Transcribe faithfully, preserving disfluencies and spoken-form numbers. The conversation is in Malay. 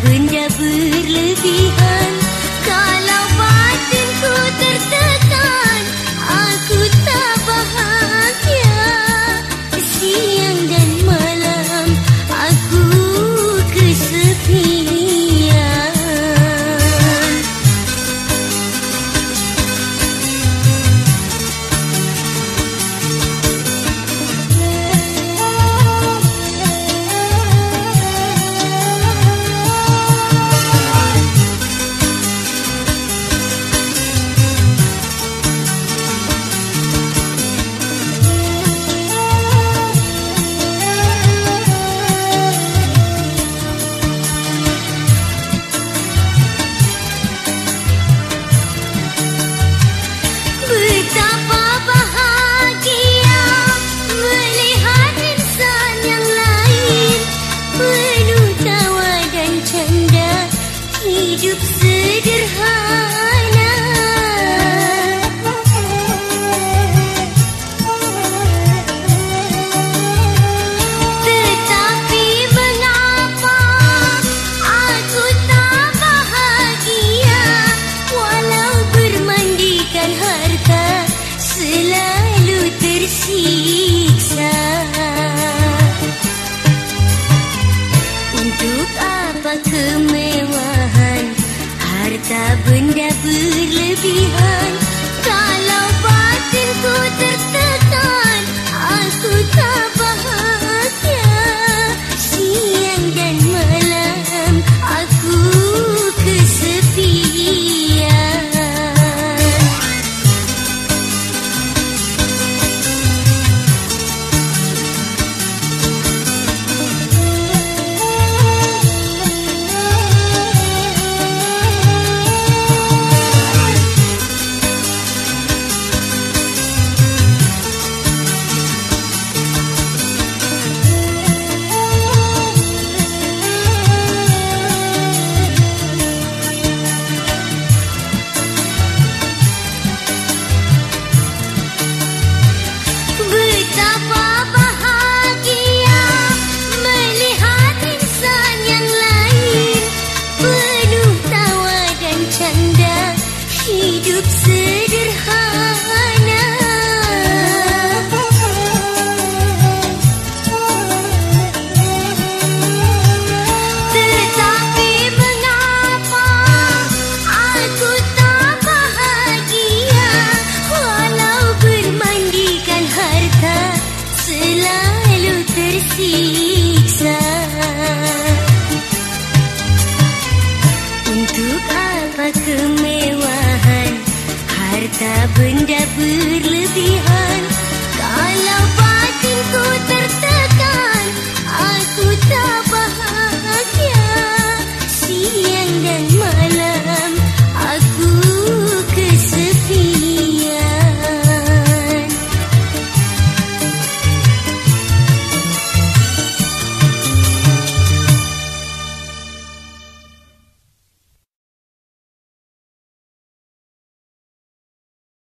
benda berlebihan. Kalau batinku tertekan, aku tak bahagia. Siang dan malam aku kesepian. Betapa bahagia melihat insan yang lain penuh tawa dan canda, hidup sederhana. Tetapi mengapa aku tak bahagia, walau bermandikan harta selalu tersiksa. Untuk apa kemewahan, harta benda berlebihan? Kalau batinku tertekan, aku tak bahagia. Siang dan malam aku kesepian. Betapa bahagia melihat insan yang lain penuh tawa dan canda, hidup sederhana. Tetapi mengapa aku tak bahagia, walau bermandikan harta selalu tersiksa. Untuk apa kemewahan, harta benda berlebihan?